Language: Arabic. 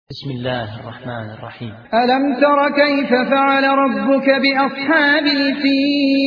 بسم الله الرحمن الرحيم. ألم تر كيف فعل ربك بأصحاب الفيل